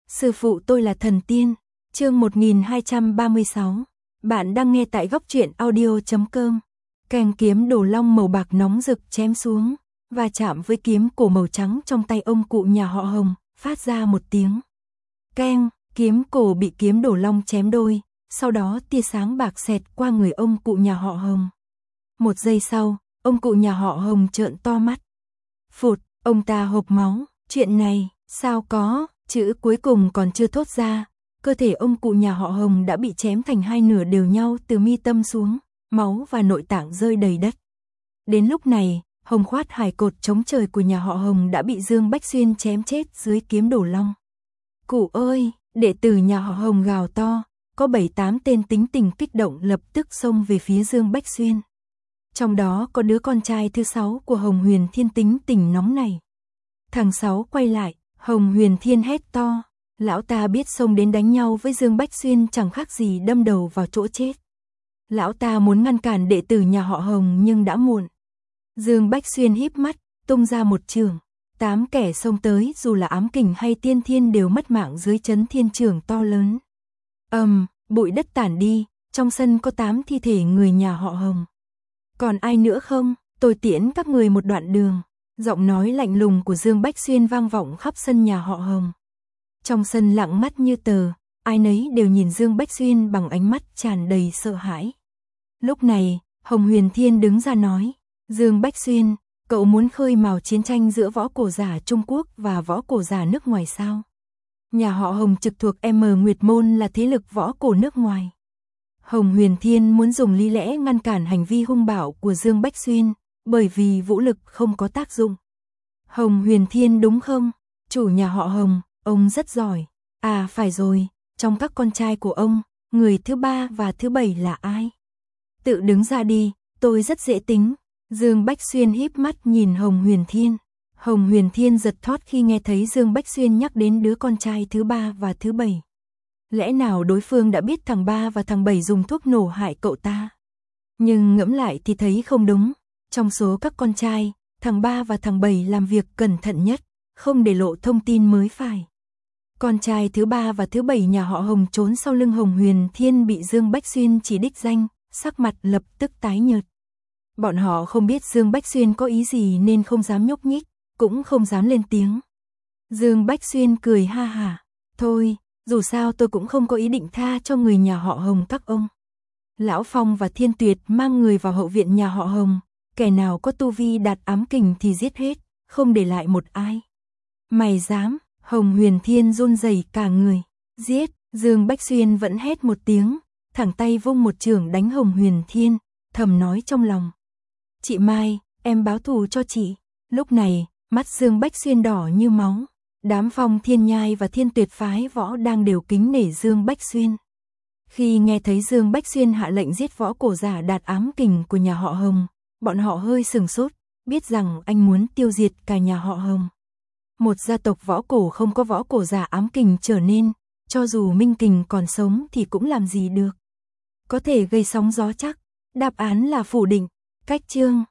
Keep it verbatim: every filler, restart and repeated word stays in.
Sư phụ tôi là thần tiên. Chương một nghìn hai trăm ba mươi sáu. Bạn đang nghe tại góc truyện audio chấm com. Kèn kiếm đồ long màu bạc nóng rực chém xuống, và chạm với kiếm cổ màu trắng trong tay ông cụ nhà họ Hồng, phát ra một tiếng keng, kiếm cổ bị kiếm đồ long chém đôi, sau đó tia sáng bạc xẹt qua người ông cụ nhà họ Hồng. Một giây sau, ông cụ nhà họ Hồng trợn to mắt. Phụt, ông ta hộc máu, chuyện này, sao có, chữ cuối cùng còn chưa thốt ra, cơ thể ông cụ nhà họ Hồng đã bị chém thành hai nửa đều nhau từ mi tâm xuống, máu và nội tạng rơi đầy đất. Đến lúc này, Hồng Khoát hải cột chống trời của nhà họ Hồng đã bị Dương Bách Xuyên chém chết dưới kiếm đồ long. Cụ ơi, đệ tử nhà họ Hồng gào to, có bảy tám tên tính tình kích động lập tức xông về phía Dương Bách Xuyên. Trong đó có đứa con trai thứ sáu của Hồng Huyền Thiên tính tình nóng này. Thằng Sáu quay lại, Hồng Huyền Thiên hét to, lão ta biết xông đến đánh nhau với Dương Bách Xuyên chẳng khác gì đâm đầu vào chỗ chết. Lão ta muốn ngăn cản đệ tử nhà họ Hồng nhưng đã muộn. Dương Bách Xuyên híp mắt, tung ra một chưởng, tám kẻ xông tới dù là ám kình hay tiên thiên đều mất mạng dưới chấn thiên chưởng to lớn. Ầm, um, bụi đất tản đi, trong sân có tám thi thể người nhà họ Hồng. Còn ai nữa không? Tôi tiễn các người một đoạn đường. Giọng nói lạnh lùng của Dương Bách Xuyên vang vọng khắp sân nhà họ Hồng. Trong sân lặng mắt như tờ, ai nấy đều nhìn Dương Bách Xuyên bằng ánh mắt tràn đầy sợ hãi. Lúc này, Hồng Huyền Thiên đứng ra nói, Dương Bách Xuyên, cậu muốn khơi mào chiến tranh giữa võ cổ giả Trung Quốc và võ cổ giả nước ngoài sao? Nhà họ Hồng trực thuộc M Nguyệt Môn là thế lực võ cổ nước ngoài. Hồng Huyền Thiên muốn dùng lý lẽ ngăn cản hành vi hung bạo của Dương Bách Xuyên, bởi vì vũ lực không có tác dụng. Hồng Huyền Thiên đúng không? Chủ nhà họ Hồng, ông rất giỏi. À phải rồi, trong các con trai của ông, người thứ ba và thứ bảy là ai? Tự đứng ra đi, tôi rất dễ tính. Dương Bách Xuyên híp mắt nhìn Hồng Huyền Thiên. Hồng Huyền Thiên giật thót khi nghe thấy Dương Bách Xuyên nhắc đến đứa con trai thứ ba và thứ bảy. Lẽ nào đối phương đã biết thằng ba và thằng bảy dùng thuốc nổ hại cậu ta? Nhưng ngẫm lại thì thấy không đúng. Trong số các con trai, thằng ba và thằng bảy làm việc cẩn thận nhất, không để lộ thông tin mới phải. Con trai thứ ba và thứ bảy nhà họ Hồng trốn sau lưng Hồng Huyền Thiên bị Dương Bách Xuyên chỉ đích danh, sắc mặt lập tức tái nhợt. Bọn họ không biết Dương Bách Xuyên có ý gì nên không dám nhúc nhích, cũng không dám lên tiếng. Dương Bách Xuyên cười ha hả, thôi, dù sao tôi cũng không có ý định tha cho người nhà họ Hồng các ông. Lão Phong và Thiên Tuyệt mang người vào hậu viện nhà họ Hồng, kẻ nào có tu vi đạt ám kình thì giết hết, không để lại một ai. Mày dám? Hồng Huyền Thiên run rẩy cả người. Giết! Dương Bách Xuyên vẫn hét một tiếng, thẳng tay vung một chưởng đánh Hồng Huyền Thiên, thầm nói trong lòng. Chị Mai, em báo thù cho chị. Lúc này, mắt Dương Bách Xuyên đỏ như máu. Đám Phong Thiên Nhai và Thiên Tuyệt phái võ đang đều kính nể Dương Bách Xuyên. Khi nghe thấy Dương Bách Xuyên hạ lệnh giết võ cổ giả đạt ám kình của nhà họ Hồng, bọn họ hơi sừng sốt, biết rằng anh muốn tiêu diệt cả nhà họ Hồng. Một gia tộc võ cổ không có võ cổ giả ám kình trở nên, cho dù Minh Kình còn sống thì cũng làm gì được. Có thể gây sóng gió chắc, đáp án là phủ định. Cách chương